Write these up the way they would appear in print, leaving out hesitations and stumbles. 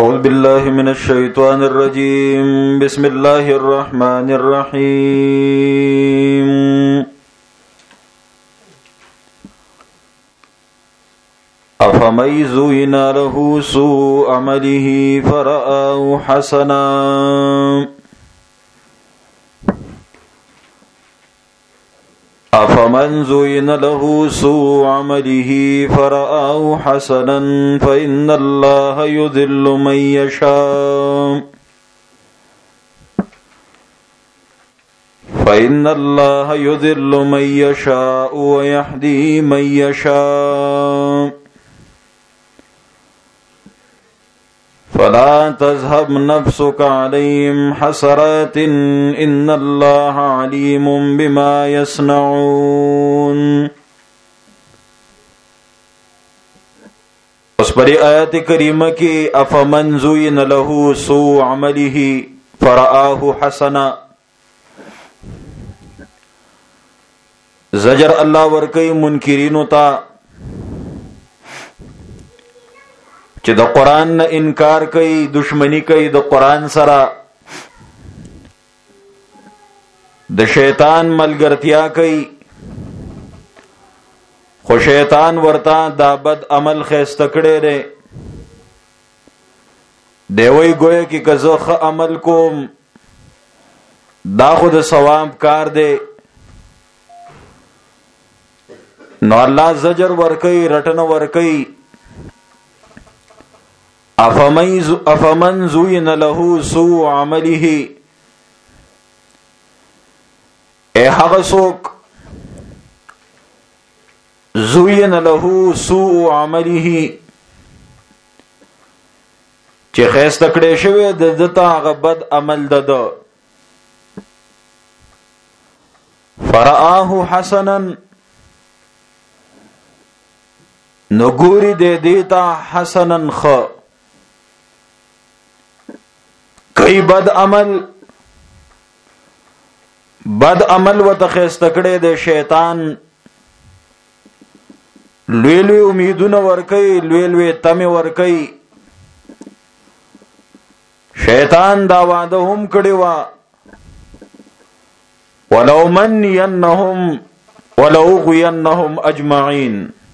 أعوذ بالله من الشيطان الرجيم بسم الله الرحمن الرحيم أفمن زين له سوء عمله فرآه حسنا أفمن زين له سوء عمله فرآه حسنا فإن الله يضل من يشاء ويهدي من يشاء فلا تذهب نفسك عليهم حسرات إن الله عليم بما يصنعون. اس پر آیت کریمہ کی افمن زین له سوء عمله فرآه حسنا، زجر اللہ ورکی منکرینو تا چې د قرآن نه انکار کوي، دشمنی کوي د قرآن سره، د شیطان ملګرتیا کوي، خو شیطان ورته دا بد عمل خیسته کړی دی. دی وی گویا کې که زه ښه عمل کوم دا خو د ثواب کار دی. نو الله زجر ورکوي، رټنه ورکوي. افمن زوین له سوء عمله، اے هغه څوک زوین له سوء عمله چې خیسته کړی شوی د دته هغه بد عمل ده، فرآه حسنا، نو ګوري دې دیتا حسنا خ کئی بد عمل و تخیسته کړی د شیطان، لوی لوی امیدونه ورکي، لوی لوی تمه ورکي. شیطان دا وعده هم کړی و، ولو منینهم ولأغوینهم اجمعین،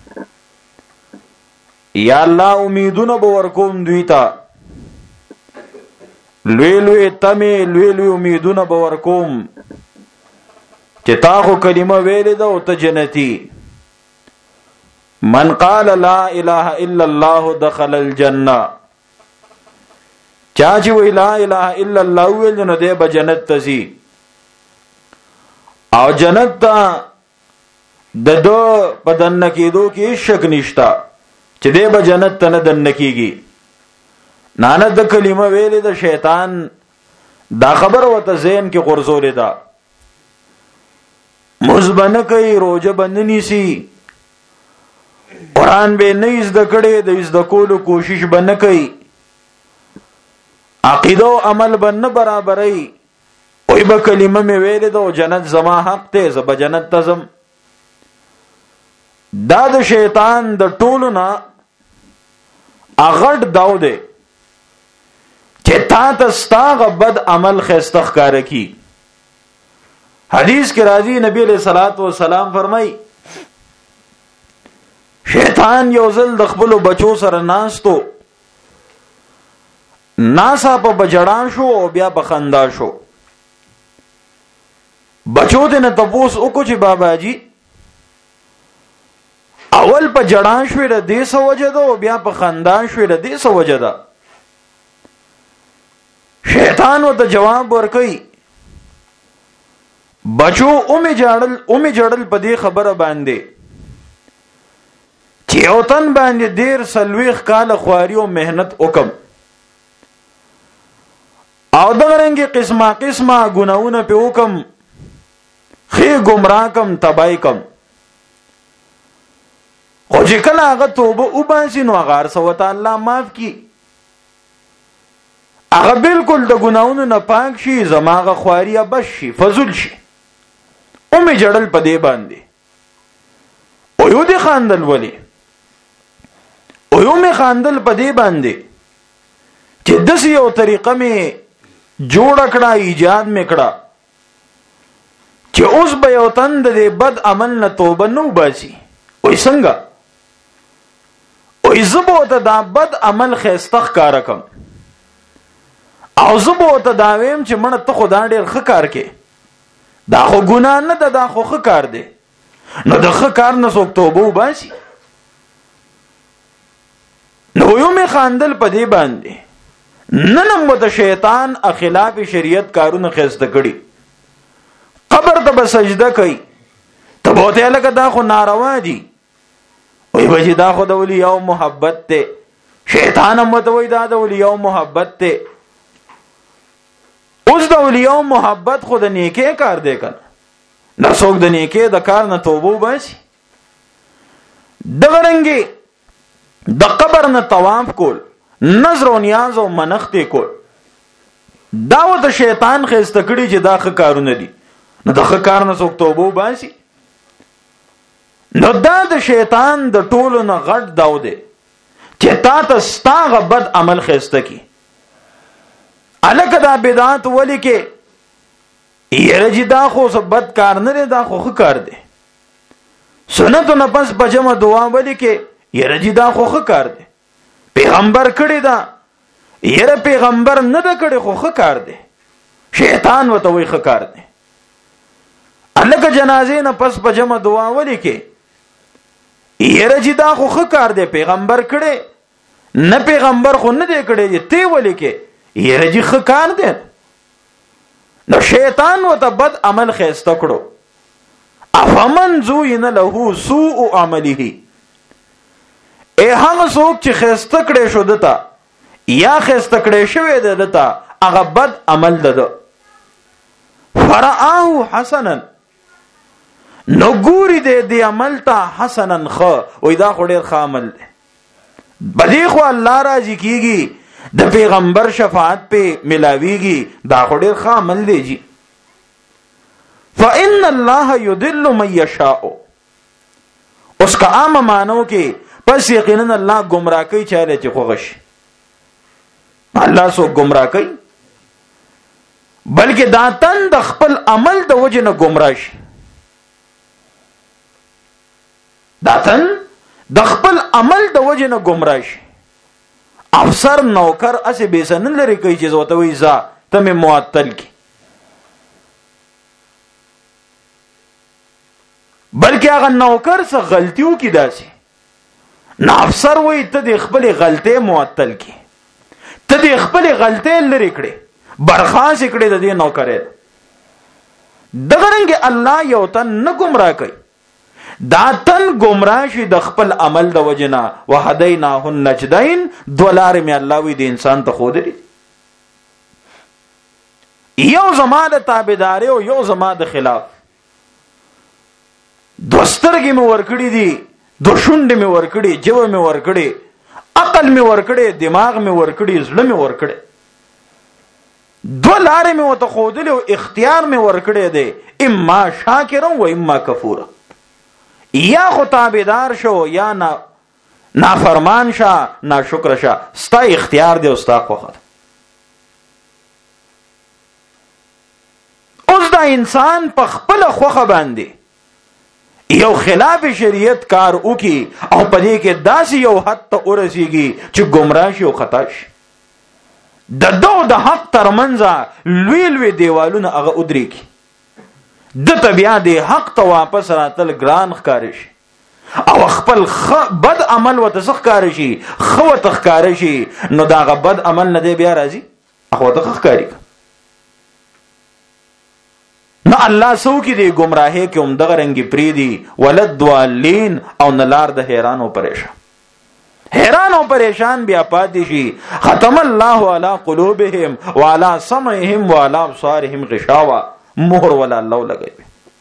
یا الله امیدونه به ورکوم دوی ته، لوی لوی تمه، لوی لوی امیدونه به ورکوم چې تا خو کلمه ویلې ده او ته جنتی. من قال لا اله الا الله دخل الجنه، چا چې وی لا اله الا الله ویل نو دی به جنت ته ځي، او جنت ته د دو په دننه کېدو کې شک نشته چې دی به جنت ته نه دننه کېږي. نانه د کلمه ویلې د شیطان دا خبر وته ذهن کې غرزولې ده، مزبنه کوي، روزه بند نیسی، قرآن به نه زده کړي، د زده کولو کوشش به نه کوي، عقیده او عمل به نه برابرای، وای به کلمه مې ویلې ده او جنت زما حق ته، زه به جنت ته ځم. دا د شیطان د ټولو نه اغټ داو دی چې تا ته ستا بد عمل خیسته ښکاره کی. حدیث کې راځي نبی علیہ الصلوۃ والسلام فرمای شیطان یو ځل د خپل بچو سره ناستو، ناسا په بجړان شو او بیا په خندا شو. بچو ته نه تپوس وکړو چې بابا جی اول په جړان شوې د دې څه وجه ده او بیا په خندا شوې د دې څه وجه ده؟ شیطان ورته جواب ورکوي بچو اومې جړل په دې خبره باندې چې یو تن باندې ډېر څلوېښت کاله خواري او محنت وکم، او دغه رنګې قسمه قسمه ګناونه پې وکم، ښې ګمراه کم، تبای کم، خو چې کله هغه توبه وباسي نو هغه هر څه ورته الله معاف کړي، هغه بالکل د ګناونو نه پاک شي، زما هغه خواري بس شي، فضول شي. اومې جړل په دې باندې، اویو دې خاندل ولې؟ اویو مې خاندل په دې باندې چې داسې یو طریقه مې جوړ کړه، ایجاد مې کړه چې اوس به یو تن د بد عمل نه توبه نه وباسي. وای څنګه؟ وای زه به ورته دا بد عمل ښایسته ښکاره کړم او زه به ورته دا ویم چې مړه ته خو دا ډېر ښه کار کې، دا خو ګناه نه ده، دا خو ښه کار دی. نو د ښه کار نه څوک توبه وباسي؟ نو یو مې خاندل په دې باندې. نن هم ورته شیطان خلاف شریعت کارونه ښایسته کړي. قبر ته به سجده کوي، ته به ورته لکه دا خو ناروا دي. وایي به چې دا خو د اولیاء محبت دی. شیطان هم ورته وایي دا د اولیاء محبت دی. اوس د اولیاء محبت خو د نیکۍ کار دی کنه، نه څوک د نیکۍ د کار نه توبه وباسي. دغه رنګې د قبر نه طواف کول، نظر او نیاز او منښتې کول، دا ورته شیطان ښایسته کړي چې دا ښه کارونه دي. نو د ښه کار نه څوک توبه وباسي؟ نو دا د شیطان د ټولو نه غټ داو دی چې تا ته ستا هغه بد عمل ښایسته کړي. الکه دا بدعت ولې کې؟ یره چې دا خو بد کار نه دی، دا خو ښه کار دی. سنتو نه پس په جمع دعا ولې کې؟ یره چې دا خو ښه کار دی. پیغمبر کړی دا، یره پیغمبر نه ده کړی خو ښه کار دی. شیطان ورته وایي ښه کار دی. الکه جنازې نه پس په جمع دعا ولې کې؟ یره چې دا خو ښه کار دی، پیغمبر کړی نه، پیغمبر خو نه دی کړی، تی ولې کې؟ یره چې ښه کار دی. نو شیطان ورته بد عمل ښایسته کړو. افمن زوین له سوء عمله، ای هغه څوک چې ښایسته کړی شو دته یا ښایسته کړی شوی دی دته هغه بد عمل ده. فرآه حسنا، نو ګوري دې عمل ته حسنا ښه، وای دا خو ډېر ښه عمل دی. بدې خو الله راضي کیږي، د پیغمبر شفاعت په ملاویږي، دا خو ډېر ښه عمل دی جی. فإن الله يضل من يشاء، اوس که عام مانو کې پس یقینا الله گمراه کوي چاله چې خوښ شي. الله سو گمراه کوي، بلکې دا تن د خپل عمل د وجه نه گمراه شي. دا تن د خپل عمل د وجه نه گمراه شي. افسر نوکر اسې بیسن لري کوي چې زوته وي ځه ته مې معطل کی، بلکې هغه نوکر څه غلطیو کی داسي نه افسر وي ته د خپل غلطۍ معطل کی، ته د خپل غلطۍ لري کړې، برخاست کړې د دې نوکرې. دغه رنګ الله یو تن نه گمراه کوي، دا تن گمراه شي د خپل عمل د وجنا. وهدیناه النجدین، دولار می الله وی د انسان ته خود لري، یو زما د تابعداري او یو زما د خلاف. دوسترګي مې ورکړي دي، دو شونډې مې ورکړي، جو مې ورکړي، عقل مې ورکړي، دماغ مې ورکړي، زړه مې ورکړي، دو لارې مې وته خودلې او اختیار مې ورکړي دی، اما شاکر و اما کفور. یا خو تابعدار شو یا نافرمان شه، ناشکر شه، ستا اختیار دی او ستا خوښه. اوس دا انسان په خپل خوښه باندې یو خلاف شریعت کار وکي او پدې کې داسې یو حد ته ورسیږي چې گمراه شي او خطا شي. د دو د حق ترمنځ لوی لوی دیوالونه هغه ودرېږي، د طبيعه د حق ته واپس راتل ګران ښکار شي او خپل بد عمل وته ښکار شي، خو ته ښکار شي، نو دا غ بد عمل نه دی بیا راځي هغه ته ښکاری. نو الله سو کې دی گمراهي کې هم دغه رنګي پری دی ولد دوالین او نلار د حیران او پریشان، حیران او پریشان بیا پاتې شي. ختم الله علی قلوبهم وعلى سمعهم وعلى ابصارهم غشاوه، مهر ولا الله لګوي.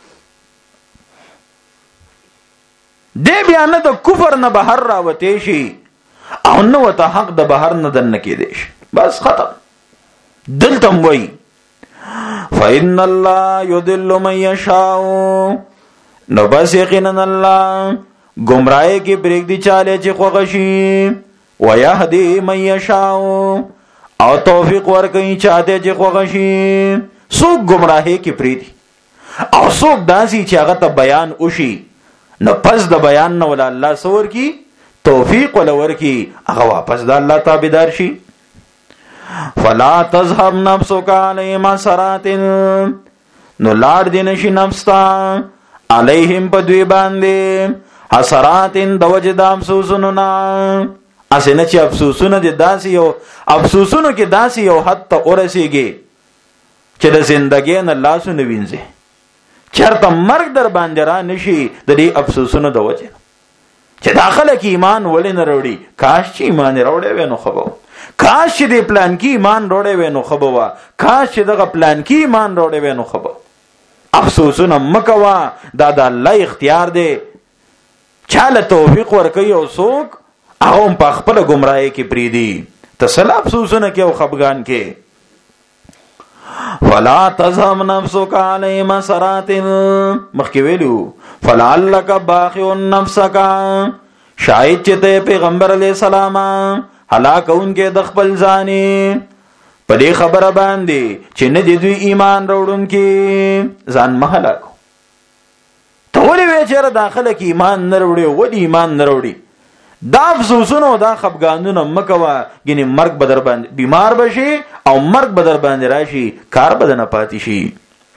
دې بیا نه د کفر نه بهر راوته شي او نو ته حق د بهر نه دن کې دی شي، بس ختم. دلته وای فإن الله يضل من يشاء، نو بس یقینا الله گمراهی کې پرېږدي چاله چې خوښ شي، ويهدي من يشاء او توفیق ورکوي چاته چې خوښ شي. څوک گمراهي کې پریدي او څوک داسي چې هغه ته بیان وشي، نو پس د بیان نه ول الله سور کی توفیق ولور کی هغه واپس د الله تابعدار شي. فلا تذهب نفسك عليهم حسرات، نو لاړ دي نشي نفس تا علیهم په دوی باندې حسرات د وجه د افسوسونو نه. اسنه چې افسوسونه دي داسي یو افسوسونو کې داسي یو حد ته ورسیږي چې د زندګۍ نه لاسونه وینځي، چرته مرګ در باندې را نشي د دې افسوسونو د وجه چې داخله کې ایمان ولې نه وروړي. کاش چې ایمان وروړي وې نو خبر، کاش چې د پلان کې ایمان وروړي وې نو خبر، کاش چې دغه پلان کې ایمان وروړي وې نو خبر. افسوسونه مکوا، دا د الله اختیار دی. چاله توفیق ورکوي او څوک هغه په خپل گمراهۍ کې پریدي. تسل افسوسونه کې او خفګان کې. فلا تذهب نفسك عليهم حسرات، مخکې ویلو فلعلك باخع نفسك، شاید چې ته پیغمبر علیہ السلام هلاکونکې د خپل ځانې په دې خبره باندې چې نه دي دوی ایمان راوړونکي، ځان مه هلاکو. ته ولې وایې چې داخله کې ایمان نه راوړي، ولې ایمان نه راوړي؟ دا افسوسونه او دا خفګانونه مکوه، ګینې مرګ به در باندې بیمار بشي او مرګ به در باندې راشي، کار به نه پاتې شي.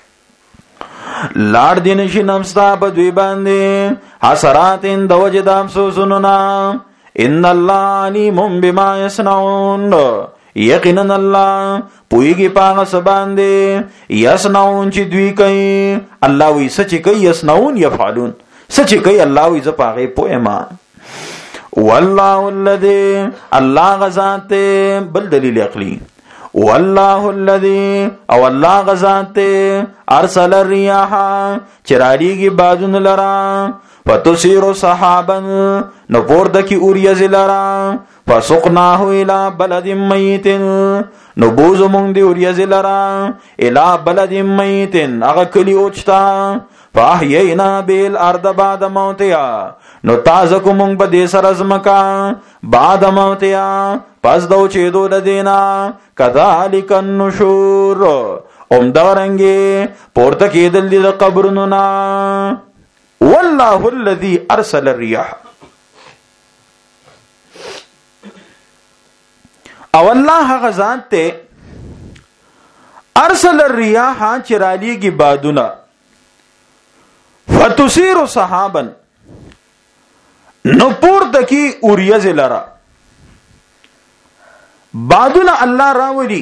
لاړ دي نشي نفس ته په دوی باندې حسرات د وجه د افسوسونو نه. ان الله علیم بما یصنعون، یقینا الله پویږي پاغه سباندې یصنعون چې دوی کوي. الله وی سچ کوي، یصنعون یفعلون، سچ کوي الله وی ز پاغه پوهما. والله الذي، الله غزات بل دلیل عقلی، والله الذي او الله غزات ارسل الرياح چرالیږي بادون لرا فتثير سحابا نو پورته کی اوریز لرا فسقناه الى بلد ميت نو بوزو مونږ دی اوریز لرا الى بلد ميت هغه کلی اوچتا فاحيينا بالارض بعد موتها نو تازه کوم په دې سره زمکا بعد موتها پس دو چې دو لدینا کذالک النشور دارنګي پورته کېدل دي د قبرونو نا. والله الذي ارسل الرياح، او الله هغه ذات ته ارسل الرياح چرالیږي بادونه فتثير سحابا نو پورته کی اوریز لرا بادونه الله راوړي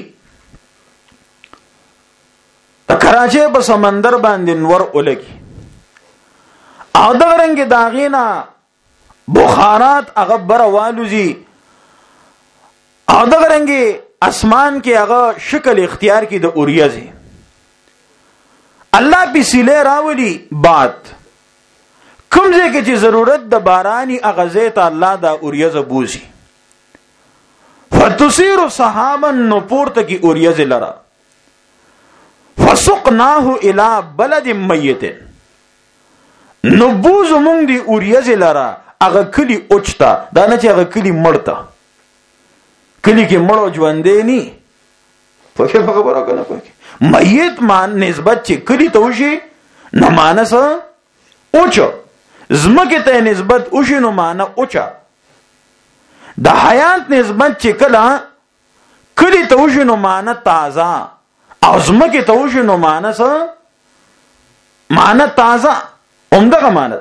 کراچي په سمندر باندې نور ولګي او دغه رنګ داغینا بخارات هغه بروالوزی او دغه رنګ اسمان کې هغه شکل اختیار کی د اوریزي الله په سیله راولي باد کوم ځای کې چې ضرورت د باراني اغازه ته الله دا اوریزه بوزي فتثير سحابا نو پورته کی اوریزه لرا فسقناه الى بلد ميت نو بوزو مونږ دی اوریزه لرا هغه کلی اوچتا دا نه چې هغه کلی مړتا کلی کې مړو ژوندې ني په څه خبره کنه پکې میت مان نسبت چې کلی ته وشي نه مانس اوچو زمکه ته نسبت وشي نو معنا اوچا د حیات نسبت چې کله کلی ته وشي نو معنا تازه او زمکه ته وشي نو مانس معنا تازه عمدغه معنا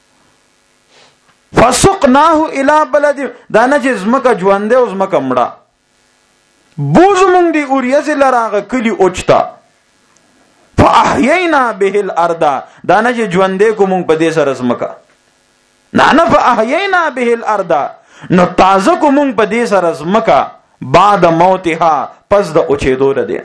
فسقناه الى بلد دا نه چې زمکه ژوندې او زمکه مړه بوز مونږ دی اوریز لراغه کلی اوچتا فاحيينا به الارض دا نه چې ژوندې کوم په دې سره زمکه نه فاحيينا به الارض نو تازه کوم په دې سره زمکه بعد موتها پس د اوچېدو لدی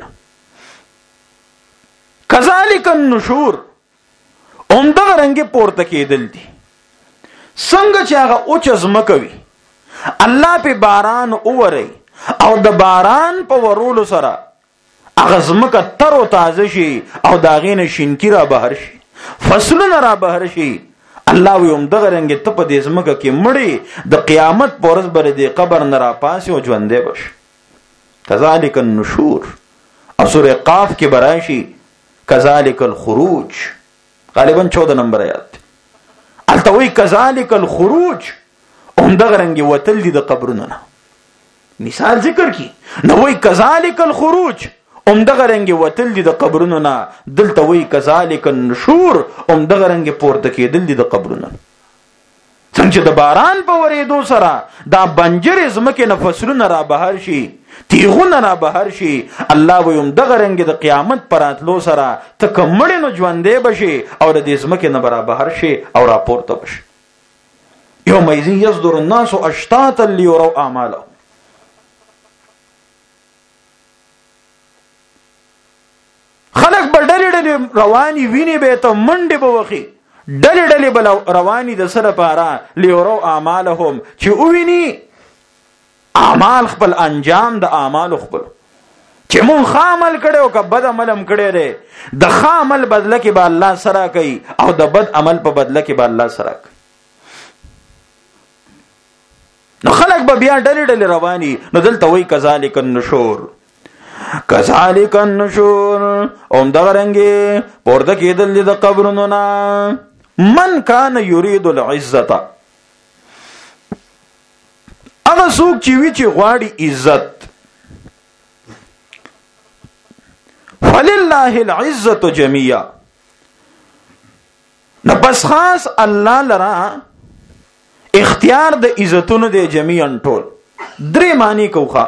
کذالک النشور دغه رنګ پورته کېدل دي څنګه چې هغه اوچ زمکوي الله په باران اوري او د باران په ورولو سره هغه زمکه تر او تازه شي او داغینه شینکی را بهر شي فصلونه را بهر شي الله وي دغه رنګ ته په دې زمکه کې مړی د قیامت پورز بر دې قبر نه را پاسي او ژوندې بش کذالک النشور. او سورہ قاف کې براشي کذالک الخروج، غالبا 14 نمبر آیات. التوی کذالک الخروج، همدغه رنګ وتل دي د قبرونو نه. مثال ذکر کی نو وی کذالک الخروج، همدغه رنګ وتل دي د قبرونو نه. دلته وی کذالک النشور، همدغه رنګ پورته کېدل دي د قبرونو. څنګه د باران په ورېدو سره دا بنجر زمکه نه فصلونه را بهر شي، تیغونه را بهر شي، الله وي همدغه رنګ د قیامت پراتلو سره ته کمړې نو ژوندې بشي او د دې زمکه نه را بهر شي او را پورته بشي. یومئذ یصدر الناس اشتاتا لیروا اعمالهم. خلق به ډلې ډلې رواني ویني به ته منډې به وخي، ډلې ډلې به رواني د سره پاره لیروا اعمالهم، چې وویني اعمال خپل، انجام د اعمال خپل، چې مون خامل کړي او که بد عمل هم کړي لري، د خامل بدله کې به الله سره کوي او د بد عمل په بدله کې به الله سره کوي. نو خلق به بیا ډلې ډلې رواني. نو دلته وایي کذالک النشور، کذالک النشور، همدغه رنګې پورته کېدل د قبرونو نه. من کان یرید العزت، هغه څوک چې وی چې غواړي عزت، فلله العزت جميعا، نو بس خاص الله لرا اختیار د عزتونو دی جميعا ټول. درې معنی کوخه.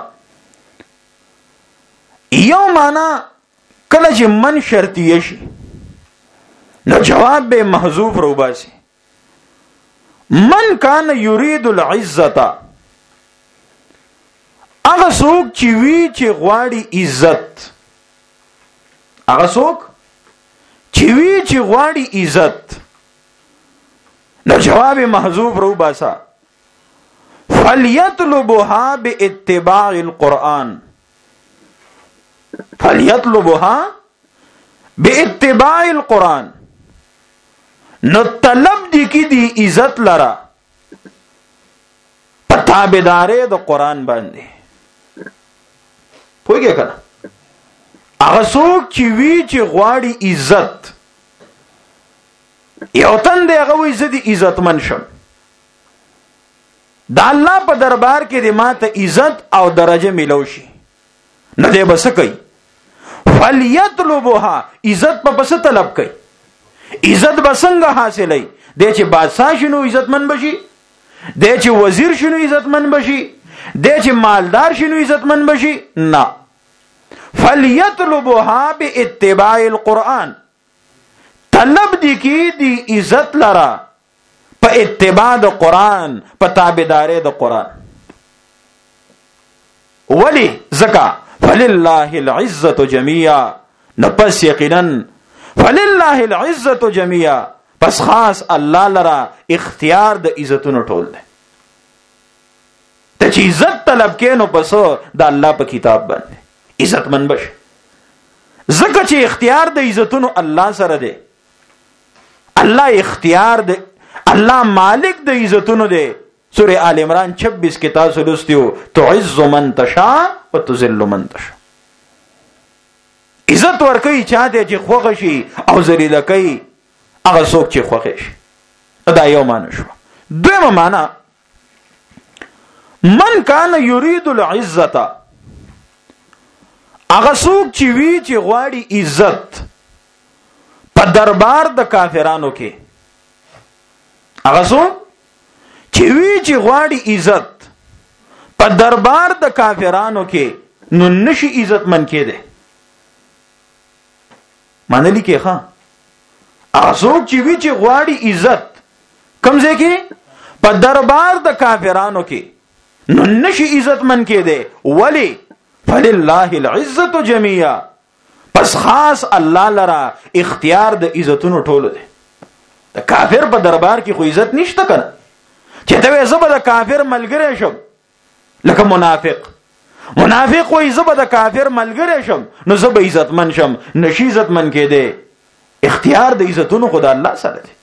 یو معنا کله چې من شرطیه شي نو جواب به محذوف روباسي. من کان یرید العزت، هغه څوک چې وی چې غواړي عزت، هغه څوک چې وی چې غواړي عزت، نو جواب محذوف روباسا. فلیطلبها باتباع القرآن، فلیطلبها باتباع القرآن، نو طلب دی کی دی عزت لرا پتابدارے د قرآن باندې. پوهیږئ کنه؟ هغه څوک چې وی چې غواړي عزت، یو تن دی هغه وی زه د عزتمن شم، د الله په دربار کې د ماته عزت او درجه ملو شي، نه دی بس کوي. فلیطلبها، عزت په پس طلب کوي. عزت به څنګه حاصلای؟ دی چې بادشاہ شنو عزتمن بشي، دی چې وزیر شنو عزتمن بشي، دی چې مالدار شنو عزتمن بشي؟ نه. فلیطلبها باتباع القرآن، طلب دی کی دی عزت لرا په اتباع د قرآن، په تابعداري د قرآن. ولی زکا فلله العزت جميعا، نپس یقینا فلله العزت جميعا، پس خاص الله لرا اختیار د عزتونو ټول دی. ته چې عزت طلب کې نو پس د الله په کتاب باندې عزتمن بش. زکه چې اختیار د عزتونو الله سره دی، الله اختیار دی، الله مالک د عزتونو دی. سورہ آل عمران 26 کې تاسو لوستیو، تعز من تشاء وتذل من تشاء. عزت ورکوي چاته چې خوښ شي او ذلیل کوي هغه څوک چې خوښ شي. دا یو معنی شو. دویمه معنی من کان یرید العزت، هغه څوک چې وی چې غواړي عزت په دربار د کافرانو کې، هغه څوک چې وی چې غواړي عزت په دربار د کافرانو کې، نو نشي عزت من کېده. منلی کې ښا هغه څوک چې وی چې غواړي عزت کوم ځای کې؟ په دربار د کافرانو کې، نو نشي عزت من کېده. ولی فلله العزت جميعا، پس خاص الله لرا اختیار د عزتونو ټولو دی. د کافر په دربار کې خو عزت نشته کنه، چې ته زه به د کافر ملګری شم، لکه منافق وایي زه به د کافر ملګری شم نو زه به عزتمن شم، نشي عزتمن کېده. اختیار د عزتونو خو د الله سره دی.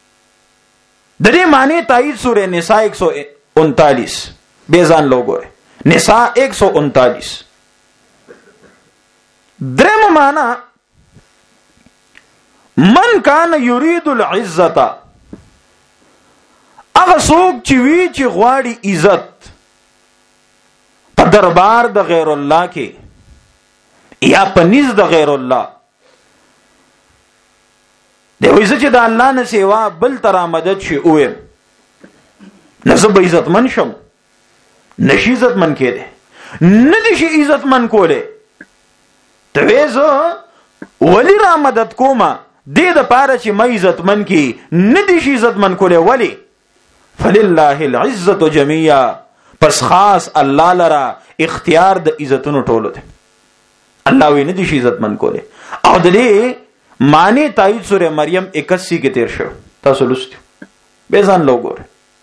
د دې معنی تایید سورہ نساء 139 بیزان لوګو نساء 139. درم مانا من کان یرید العزت، اغه څوک چې وی چې غواړي عزت په دربار د غیر الله کې یا په نزد د غیر الله، دی وایي چې د الله نه سیوا بل تر مدد شي اوه نه زه به عزتمن شم، نشي عزتمن کېده، نه دي شي عزتمن کوله، ته وې زه ولی را مدد کومه دې د پاره چې مې عزتمن کی، نه دي شي عزتمن کوله. ولی فلله العزت جميعا، پس خاص الله لرا اختیار د عزتونو ټولو ده. الله وی نه دي شي عزتمن کوله. او د دې معنی تایید سورہ مریم 81 کې تیر شو، تاسو لوستو به ځان لوګور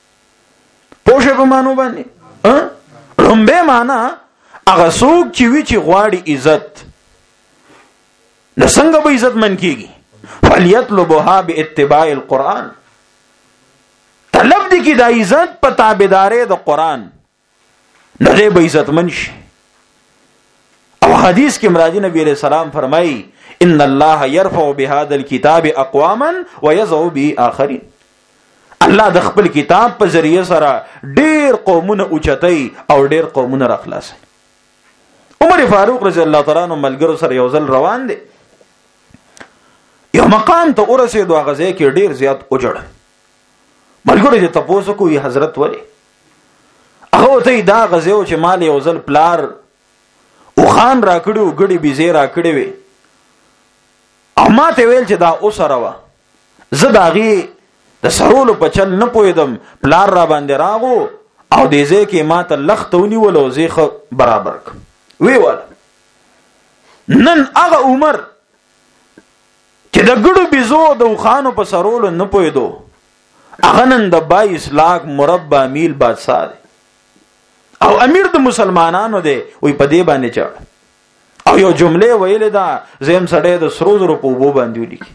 پوښه په مانو باندې لومبه معنا هغه څوک چې وی چې غواړي عزت نو څنګه به عزتمن کیږي؟ فلیطلبها باتباع القرآن، طلب دی کی دا عزت په تابعداري د قرآن، نو دې به عزتمن شي. او حدیث کې مرادی نبی علیہ السلام فرمایي ان الله يرفع بهذا الكتاب اقواما ويضع به آخرين، الله د خپل کتاب په ذریعہ سره ډیر قومونه اوچتای او ډیر قومونه راخلاصي. عمر فاروق رضی الله تعالی عنہ ملګرو سره یو ځل روان دي، یو مقام ته ورسېدو، هغه ځای کې ډیر زیات اوجړ. ملګرو دې تاسو کوی حضرت ولی هغه ته دا غزیو چې مال یو ځل پلار او خان را کړو، ګړي بيزي را کړې وي، اما ته ویل چې دا اوسره وا، زه داغي د سرولو په چل نه پویدم، پلار را باندې راغو او دې ځای کې ما ته لختونی ولو زیخه برابر وی ول. نن هغه عمر چې د ګړو بيزو د خانو په سرولو نه پویدو، هغه نن د 22 لاکھ مربع میل بادشاہ دی او امیر د مسلمانانو دی. وی په دې باندې چا او یو جمله ویل دا زم سړی د سرو زرو په وبو باندې ولیکي،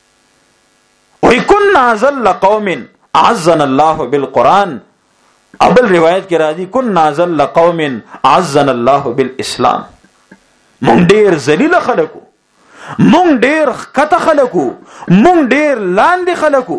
وی كنا ذل قوم عزنا الله بالقران، او بل روایت کې راځي كنا ذل قوم عزنا الله بالاسلام. مونږ ډیر ذلیل خلکو، مونږ ډیر کته خلکو، مونږ ډیر لاندې خلکو،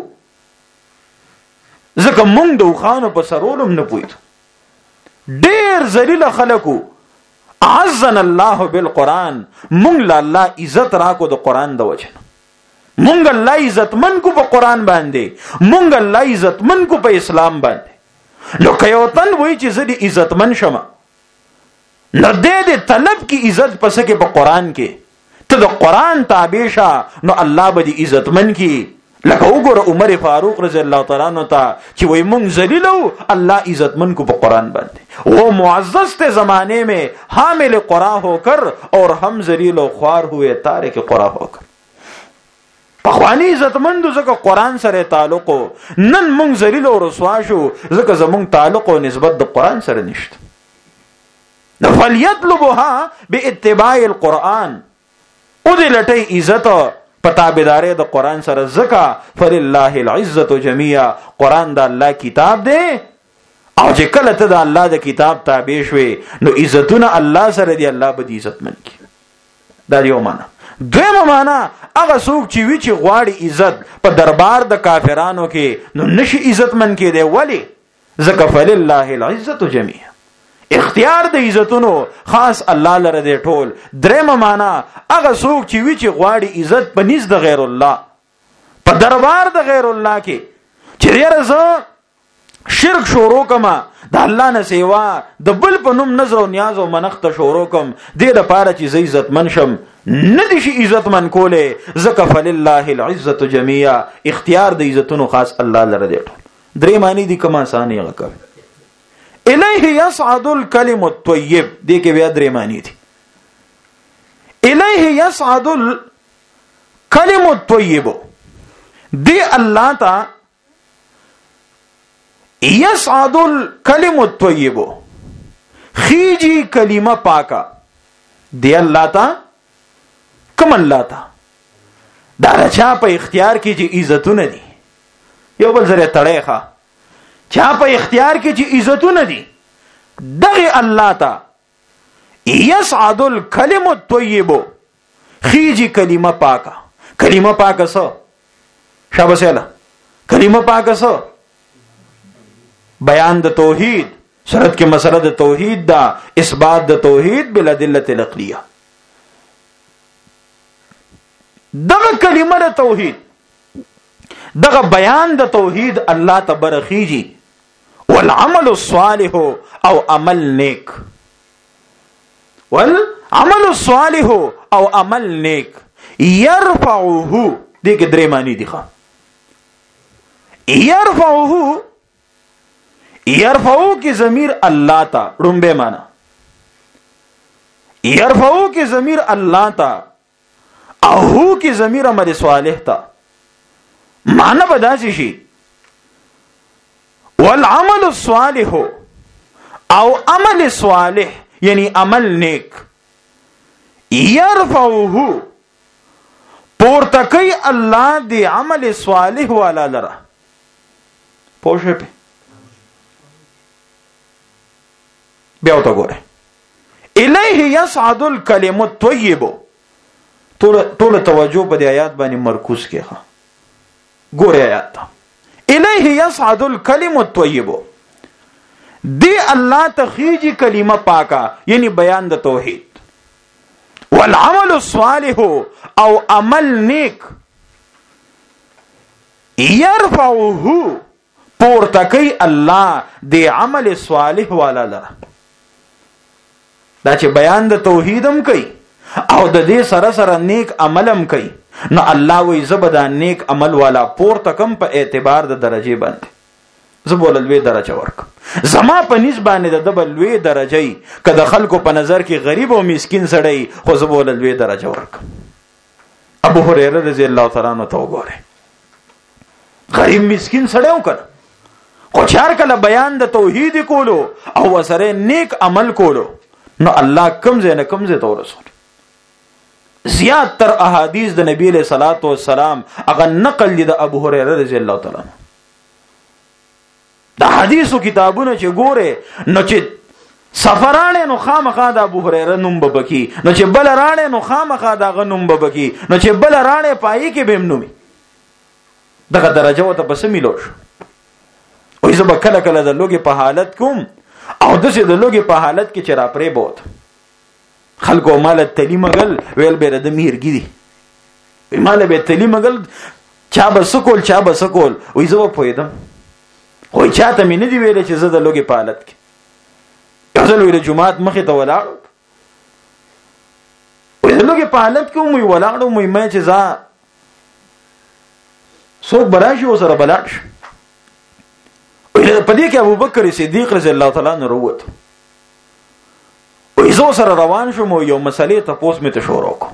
ځکه مونږ د خانو په سرولم نه پویتو، ډیر ذلیل خلکو. عزنا الله بالقران، مونږ له الله عزت راکو د قران د وجه، مونږ الله عزت من کو په قران باندې، مونږ الله عزت من کو په اسلام باندې. نو که یو تن وای چې زه دې عزت من شمه، نو دې طلب کی عزت پس کې په قران کې، ته د قران تابع شه، نو الله به دې عزت من کی. لکه وګوره عمر فاروق رضی الله تعالی عنہ ته چې وای مونږ ذلیلو، الله عزت من کو په قرآن باندې. وہ معزز تھے زمانے میں حامل قرآن ہو کر اور ہم ذلیل و خوار ہوئے تارک قرآن ہو کر. پخوانی عزت مندو زکه قرآن سره تعلق، نن مونږ ذلیل او رسوا شو زکه زمونږ تعلق او نسبت د قرآن سره نشته. فلیطلبها باتباع القرآن، او دې لټي عزت په تابعداري د قرآن سره، زکه فلله العزت جميعا، قرآن د الله کتاب دی، او چې کله ته د الله د کتاب تابع شوي نو عزتونه الله سره دی، الله به دې عزت من کی. دا یو معنا. دویمه معنا هغه څوک چې وی چې غواړي عزت په دربار د کافرانو کې نو نشي عزت من کې دی. ولی؟ ځکه فلله العزت جميعا، اختیار د عزتونو خاص الله لره دی ټول. درېمه معنا هغه څوک چې وی چې غواړي عزت په نزد د غیر الله، په دربار د غیر الله کې، چې یره شرک شروع کما د الله نه سیوا د بل په نوم نظر او نیاز او منښت شروع کم، دې د پاره چې زه عزت من شم، نه دي شي عزت من کوله. ځکه فلله العزت جميعا، اختیار د عزتونو خاص الله لره دی ټول. درې معنی دي کما آسان یې غکړ. الیه یصعد الکلم الطیب، دې کې بیا درې معنی دي. الیه یصعد الکلم الطیب، دی الله تا یصعد الکلم الطیب، خیجی کلمه پاکا، دی الله تا کوم الله تا دا چا په اختیار کې چې عزتونه دي. یو بل زره تړې ښه، چا په اختیار کې چې عزتونه دي دغه الله ته یصعد الکلم الطیب خیجی کلمه پاکه. کلمه پاکه څه؟ شاباس یاله. کلمه پاکه څه؟ بیان د توحید. شرط کې مسله د توحید دا، اثبات د توحید بالادله العقلیه. دغه کلمه د توحید، دغه بیان د توحید الله تبرخیږي. والعمل الصالح او عمل نیک، والعمل الصالح او عمل نیک يرفعه. دې کې درې معنی دي ښا. يرفعه کی ضمیر الله تا ډومبه معنا. يرفعه کی ضمیر الله تا او هو کی ضمیر عمل صالح تا. معنا بداسي شي والعمل الصالح او عمل صالح یعنی عمل نیک. يرفعه پورته کوي الله دی عمل صالح والا لرا. پوښه په بیا وته ګوره. الیه یصعد الکلم الطیب. ټول توجه په دې آیات باندې مرکوز کړه. ګوره آیات ته. الیه یصعد الکلم الطیب. دی الله تخیجی کلمه پاکا یعنی بیان د توحید. والعمل الصالح او عمل نیک يرفعه پورته کوي الله دی عمل صالح والا لره. دا چې بیان د توحیدم کوي او د دې سره سره نیک عملم کوي، نو الله وی زبدا نیک عمل والا پورته کم په اعتبار د درجه باندې. زبول لوی درجه ورک زما په نسبانه د دبل لوی درجه کده خلکو په نظر کې غریب او مسکین سړی، خو زبول لوی درجه ورک. ابو هريره رضی الله تعالی عنہ تو ګوره غریب مسکین سړی وکړ، خو چار کله بیان د توحید کولو او وسره نیک عمل کولو، نو الله کم زینه کم زه تو رسول. زیات تر احادیث د نبی له صلوات و سلام هغه نقل دي د ابو هريره رضی الله تعالی عنہ. د حدیثو کتابونه چې ګوره نو چې سفرانه نو خامخا د ابو هريره نوم ببکی، نو چې بل رانه نو خامخا د غنوم ببکی، نو چې بل رانه پای کې بهم نومي. دغه درجه وته بس ملوش. او زه به کله کله د لوګي په حالت کوم او دسه د لوګي په حالت کې چر اپرې بوت خلکو مال تلی مغل ویل به د میرګی دي مال به تلی مغل چا بسکول وې زه پویدم خو چاته مې نه دی ویل چې زه د لوګي په حالت کې ځل ویل جمعات مخې ته ولاړ وې د لوګي په حالت کې مې ولاړو مې چې ځا څوک براشي وسره بلاړ شي. په دې کې ابو بکر صدیق رضی الله تعالی عنہ وروت. وې زه سره روان شوم او یو مسلې ته پوس مې ته شروع وکړ.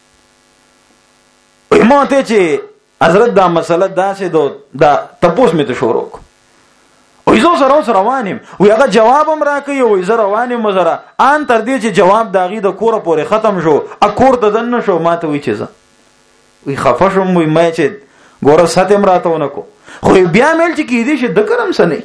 وې ما ته چې حضرت دا مسله داسې دا تپوس مې ته شروع وکړ. وې زه سره روانم وې هغه جواب هم راکړی وې زه روانم زره ان تر دې چې جواب داغي د کوره پورې ختم شو اکور ته دن شو ما ته وې چې زه وې خفه شوم وې ما چې ګوره ساتم راتونه کو خو بیا مل چې کې دې شه د کرم سنې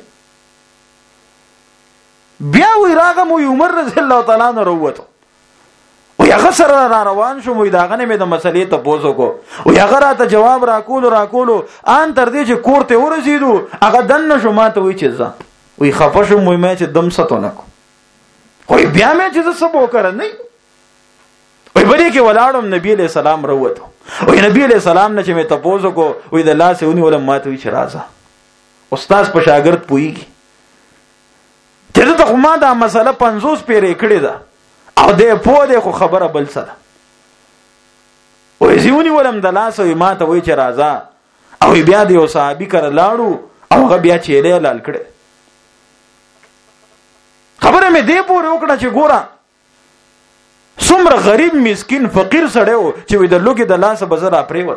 بیا وی راغم وی عمر رضی الله تعالی عنہ وروته وی هغه سره را روان شوم وی داغه نه مې د مسلې ته پوسو کو وی هغه راته جواب راکولو ان تر دې چې کوړته ورسېدو هغه دن شو ماته وی چې ځه وی خفه شوم وی مې چې دم ستونه کو خو بیا مې چې څه وکړ نه وی بلې کې ولاړم نبی له سلام وروته وی نبی له سلام نه چې مې ته پوسو کو وی د الله سونی ولم ماته وی چې راځه استاد په شاګرد پويږي چې ته ما دا مسله 50 پیرې کړې ده او دې په دې خو خبره بل څه ده وې زیونی ولم د لاس او ما ته وی چې راځه او بیا دې او صحابي کړه لاړو او هغه بیا چیرې لال کړه. خبره مې دې پورې وکړه چې ګوره څومره غریب مسکین فقیر سړی و چې وې د لوګي د لاس بزر اپریوت.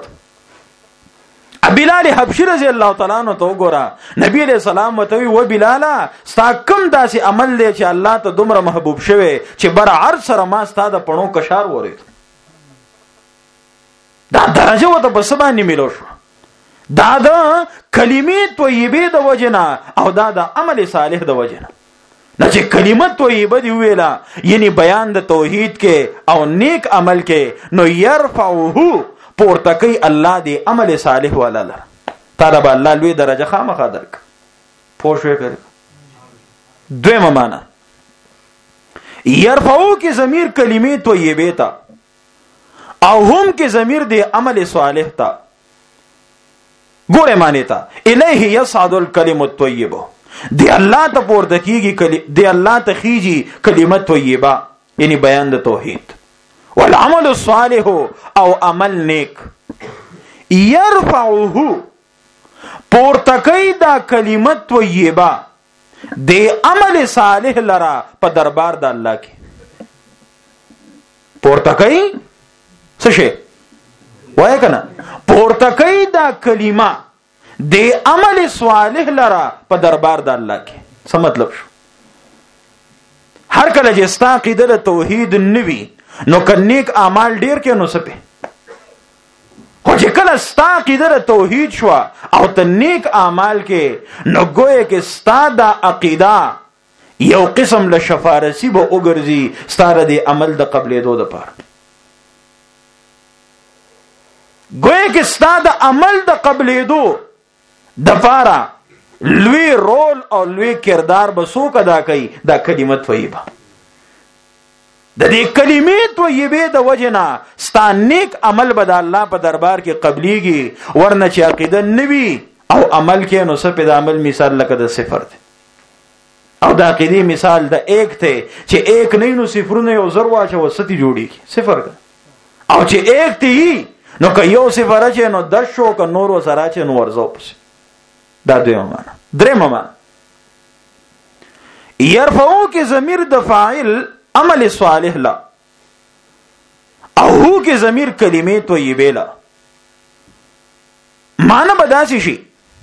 بلال حبشي رضی الله تعالی عنہ تو ګوره نبی علیہ السلام وتوی و بلال ستا کم داسې عمل دی چې الله ته دومره محبوب شوه چې بر عرض سره ما ستا د پڼو کشار ورید. دا درجه وته بس باندې ملو شو. دا د کلمې طیبه د وجنه او دا د عمل صالح د وجنه. نه چې کلمه طیبه دی ویلا یعنی بیان د توحید کې او نیک عمل کې نو يرفعه پورته کوي الله دی عمل صالح والا طالب الله لوی درجه خامخا درک پوه شوې کړ. دویمه معنا يرفعو کې ضمیر کلمې طیبه تا او هم کې ضمیر دی عمل صالح تا. ګوره معنی تا الیه یصعد الکلم الطیب دی الله ته پورته کیږي دی الله ته خيږي کلمه طیبه یعنی بیان د توحید والعمل الصالح او عمل نیک يرفعه پورته کوي دا کلمه طیبه دی عمل صالح لرا په دربار د الله کې پورته کوي څه شي وای کنه پورته کوي دا کلمه دی عمل صالح لرا په دربار د الله کې. څه مطلب شو؟ هر کله چې ستا عقیده د توحید نوي نو کنيک اعمال ډیر کې نو سپه خو چې کله ستا عقیده د توحید شو او ته نیک اعمال کې نو ګویا کې ستا د عقیده یو قسم له شفارسی به وګرځي ستاره د عمل د قبلېدو لپاره. ګویا کې ستا د عمل د قبلېدو د لپاره لوی رول او لوی کردار به څوک ادا کوي؟ دا کلمه طیبه. د دې کلمې طیبه د وجنا ستا نیک عمل به د الله په دربار کې قبليږي ورنه چې عقیده نوي او عمل کې نو څه په د عمل مثال لکه د صفر دی او د عقیده مثال د 1 ته چې 1 نه نو صفرونه یو زر واچو وستی جوړیږي صفر او چې 1 ته نو که یو صفر چې نو 10 شو که نور وسره چې نو ورزو پس. دا دویمه معنا. درېمه معنا يرفعو کې ضمیر د فاعل عمل صالح لا او هو کې ضمیر کلمې طیبه لا معنا بداسي شي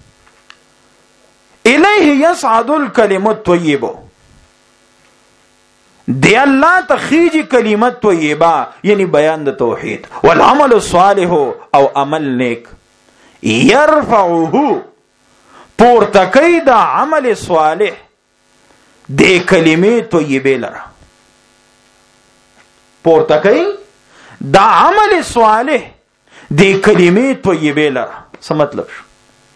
الیه یصعد الکلم الطیب دی الله تخیج کلمه طیبه یعنی بیان د توحید والعمل الصالح او عمل نیک يرفعه پورته کوي دا عمل صالح دی کلمې طیبه لرا پورته کوي دا عمل صالح دی کلمې طیبه لرا. څه مطلب شو؟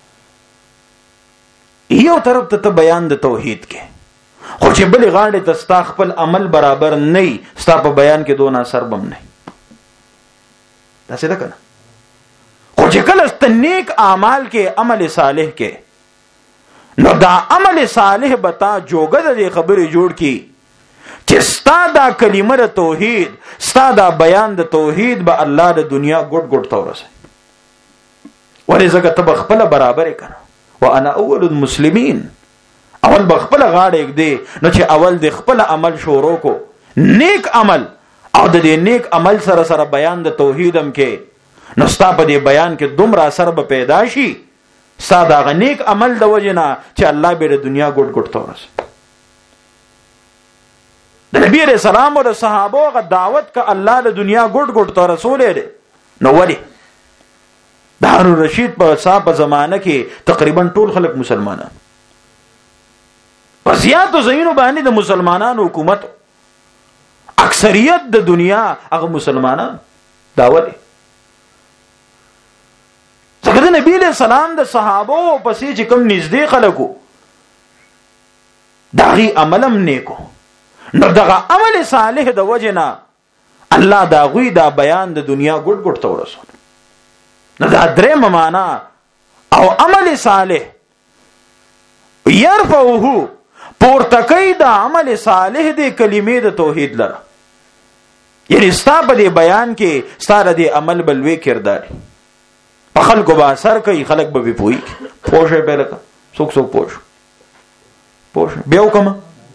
یو طرف ته بیان د توحید کې خو چې بل غاړه ته ستا خپل عمل برابر نه ستا په بیان کې دون اثر بم نه دا څه ده کنه. خو چې کله ست نیک اعمال کې عمل صالح کې نو دا عمل صالح بتا جوګه د خبرې جوړ کی چې ستا دا کلمه د توحید ستا دا بیان د توحید به الله د دنیا ګډ ګډ تورسه ولې زګه ته خپل برابر کړه وانا اول المسلمین اول بخپل غاړه دی نو چې اول د خپل عمل شروع کو نیک عمل او د دې نیک عمل سره سره بیان د توحید هم کې نو ستا په دې بیان کې دومره اثر به پیدا شي ساده غنیک عمل د وجنا چې الله به د دنیا ګډ ګډ تورس. د نبی رسول الله او د صحابه غ دعوت ک الله د دنیا ګډ ګډ تورسول دي نو ولی د هارون رشید په صاحب زمانه کې تقریبا ټول خلک مسلمانان وزیات زینو باندې د مسلمانانو حکومت اکثریت د دنیا هغه مسلمانان داوله څنګه نبی له سلام د صحابه پسې چې کوم نږدې خلکو داغي عملم نیکو نو دغه عمل صالح د وجنا الله دا غوي دا بیان د دنیا ګډ ګډ تورسول. نو دا درېم معنا او عمل صالح يرفعه پورته کوي دا عمل صالح د کلمې د توحید لره یعنی ستا په دې بیان کې ستاره د عمل بلوي کردار په خلکو به اثر کوي خلک به پوي پوښه په لکه څوک څوک پوښ بیا وکم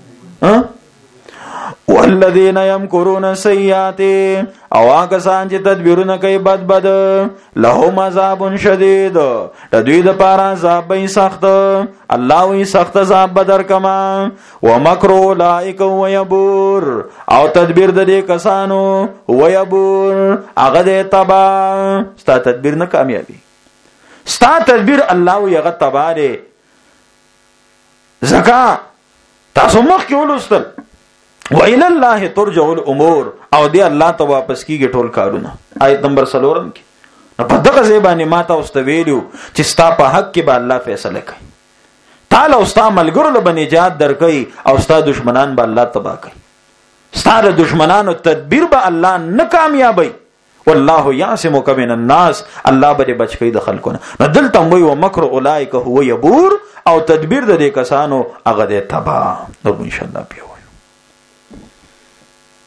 والذین یمکرون السیئات او هغه سان چې تدبیرونه کوي بد لهم عذاب شدید د دوی د پاره عذاب به سخت الله وی سخت عذاب بدر کما ومکر اولئک ويبور او تدبیر د دې کسانو ويبور هغه د تبا ستا تدبیر نه کامیابی ستا تدبیر الله وی هغه تبا دی زکا تاسو مخکې ولوستل وإلى الله ترجع الامور او دی الله ته واپس کیږي ټول کارونه. آیت نمبر 4 کې په دغه ځای باندې ما ته واستویلو چې ستا په حق کې به الله فیصله کوي. تعالی او ستا ملګرو له نجات درکړي او ستا دشمنان به الله تباہ کوي. ستا د دشمنانو تدبیر به الله نه کامیابوي. والله یعصمک من الناس، الله به بچ کوي د خلکو نه. نو دلته وی و مکر اولئک هو یبور، او تدبیر د دې کسانو هغه د تباہ. نو ان شاء الله بیا